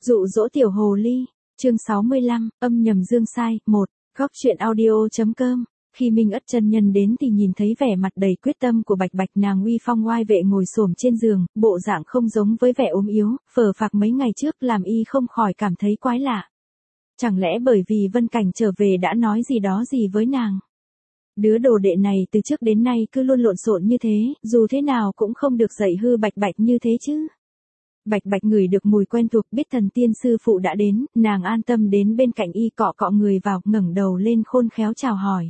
Dụ dỗ tiểu hồ ly, chương 65, âm nhầm dương sai, 1, góc truyện audio.com. Khi Minh Ất chân nhân đến thì nhìn thấy vẻ mặt đầy quyết tâm của Bạch Bạch, nàng uy phong oai vệ ngồi xổm trên giường, bộ dạng không giống với vẻ ốm yếu, phờ phạc mấy ngày trước làm y không khỏi cảm thấy quái lạ. Chẳng lẽ bởi vì Vân Cảnh trở về đã nói gì đó gì với nàng? Đứa đồ đệ này từ trước đến nay cứ luôn lộn xộn như thế, dù thế nào cũng không được dạy hư Bạch Bạch như thế chứ. Bạch Bạch ngửi được mùi quen thuộc, biết thần tiên sư phụ đã đến, nàng an tâm đến bên cạnh y cọ cọ người vào, ngẩng đầu lên khôn khéo chào hỏi.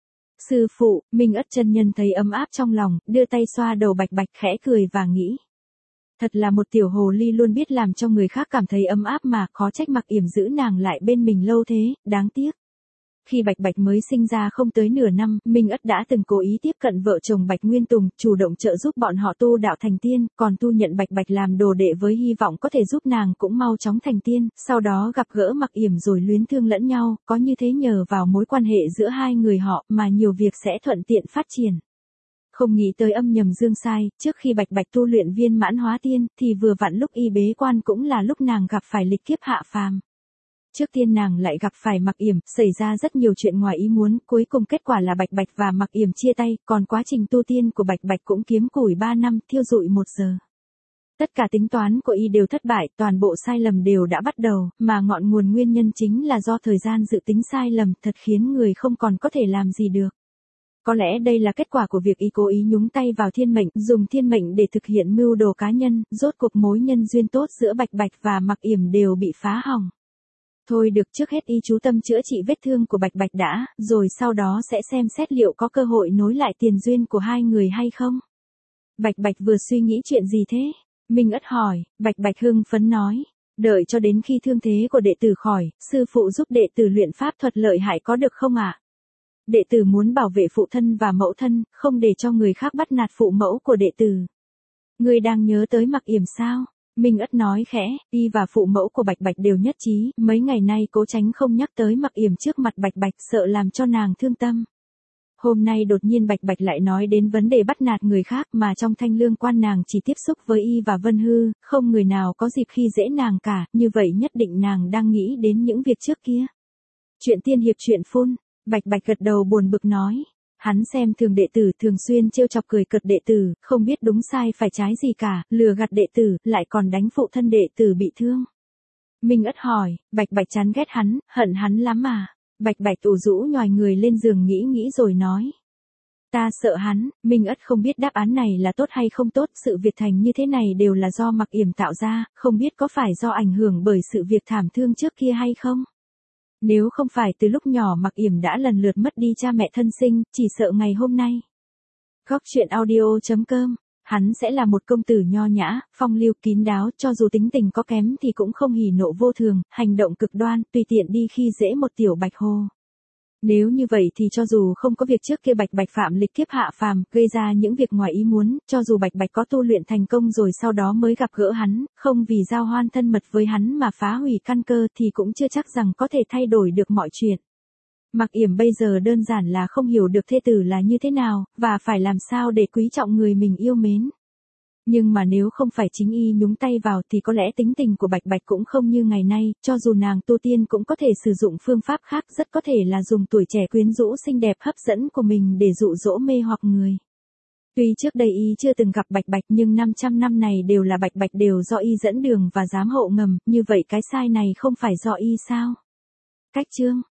Sư phụ, Minh Ất chân nhân thấy ấm áp trong lòng, đưa tay xoa đầu Bạch Bạch khẽ cười và nghĩ. Thật là một tiểu hồ ly luôn biết làm cho người khác cảm thấy ấm áp mà, khó trách Mặc Yểm giữ nàng lại bên mình lâu thế, đáng tiếc. Khi Bạch Bạch mới sinh ra không tới nửa năm, Minh Ất đã từng cố ý tiếp cận vợ chồng Bạch Nguyên Tùng, chủ động trợ giúp bọn họ tu đạo thành tiên, còn tu nhận Bạch Bạch làm đồ đệ với hy vọng có thể giúp nàng cũng mau chóng thành tiên, sau đó gặp gỡ Mặc Yểm rồi luyến thương lẫn nhau, có như thế nhờ vào mối quan hệ giữa hai người họ mà nhiều việc sẽ thuận tiện phát triển. Không nghĩ tới âm nhầm dương sai, trước khi Bạch Bạch tu luyện viên mãn hóa tiên, thì vừa vặn lúc y bế quan cũng là lúc nàng gặp phải lịch kiếp hạ phàm. Trước tiên nàng lại gặp phải Mặc Yểm, xảy ra rất nhiều chuyện ngoài ý muốn, cuối cùng kết quả là Bạch Bạch và Mặc Yểm chia tay, còn quá trình tu tiên của Bạch Bạch cũng kiếm củi 3 năm, thiêu rụi 1 giờ. Tất cả tính toán của y đều thất bại, toàn bộ sai lầm đều đã bắt đầu, mà ngọn nguồn nguyên nhân chính là do thời gian dự tính sai lầm, thật khiến người không còn có thể làm gì được. Có lẽ đây là kết quả của việc y cố ý nhúng tay vào thiên mệnh, dùng thiên mệnh để thực hiện mưu đồ cá nhân, rốt cuộc mối nhân duyên tốt giữa Bạch Bạch và Mặc Yểm đều bị phá hỏng. Thôi được, trước hết y chú tâm chữa trị vết thương của Bạch Bạch đã, rồi sau đó sẽ xem xét liệu có cơ hội nối lại tiền duyên của hai người hay không. Bạch Bạch vừa suy nghĩ chuyện gì thế? Minh Ất hỏi. Bạch Bạch hưng phấn nói. Đợi cho đến khi thương thế của đệ tử khỏi, sư phụ giúp đệ tử luyện pháp thuật lợi hại có được không ạ? Đệ tử muốn bảo vệ phụ thân và mẫu thân, không để cho người khác bắt nạt phụ mẫu của đệ tử. Ngươi đang nhớ tới Mặc Yểm sao? Minh Ất nói khẽ, y và phụ mẫu của Bạch Bạch đều nhất trí, mấy ngày nay cố tránh không nhắc tới Mặc Yểm trước mặt Bạch Bạch, sợ làm cho nàng thương tâm. Hôm nay đột nhiên Bạch Bạch lại nói đến vấn đề bắt nạt người khác, mà trong Thanh Lương Quan nàng chỉ tiếp xúc với y và Vân Hư, không người nào có dịp khi dễ nàng cả, như vậy nhất định nàng đang nghĩ đến những việc trước kia. Chuyện tiên hiệp chuyện phun, Bạch Bạch gật đầu buồn bực nói. Hắn xem thường đệ tử, thường xuyên trêu chọc cười cợt đệ tử, không biết đúng sai phải trái gì cả, lừa gạt đệ tử, lại còn đánh phụ thân đệ tử bị thương. Minh Ất hỏi. Bạch Bạch chán ghét hắn, hận hắn lắm à? Bạch Bạch ủ rũ nhòi người lên giường nghĩ rồi nói. Ta sợ hắn. Minh Ất không biết đáp án này là tốt hay không tốt, sự việc thành như thế này đều là do Mặc Yểm tạo ra, không biết có phải do ảnh hưởng bởi sự việc thảm thương trước kia hay không? Nếu không phải từ lúc nhỏ Mặc Yểm đã lần lượt mất đi cha mẹ thân sinh, chỉ sợ ngày hôm nay. Góc truyện audio.com, hắn sẽ là một công tử nho nhã, phong lưu kín đáo, cho dù tính tình có kém thì cũng không hỉ nộ vô thường, hành động cực đoan, tùy tiện đi khi dễ một tiểu Bạch Hồ. Nếu như vậy thì cho dù không có việc trước kia Bạch Bạch phạm lịch kiếp hạ phàm, gây ra những việc ngoài ý muốn, cho dù Bạch Bạch có tu luyện thành công rồi sau đó mới gặp gỡ hắn, không vì giao hoan thân mật với hắn mà phá hủy căn cơ thì cũng chưa chắc rằng có thể thay đổi được mọi chuyện. Mặc Yểm bây giờ đơn giản là không hiểu được thê tử là như thế nào, và phải làm sao để quý trọng người mình yêu mến. Nhưng mà nếu không phải chính y nhúng tay vào thì có lẽ tính tình của Bạch Bạch cũng không như ngày nay, cho dù nàng tu tiên cũng có thể sử dụng phương pháp khác, rất có thể là dùng tuổi trẻ quyến rũ xinh đẹp hấp dẫn của mình để dụ dỗ mê hoặc người. Tuy trước đây y chưa từng gặp Bạch Bạch nhưng 500 năm này đều là Bạch Bạch đều do y dẫn đường và giám hộ ngầm, như vậy cái sai này không phải do y sao? Cách chương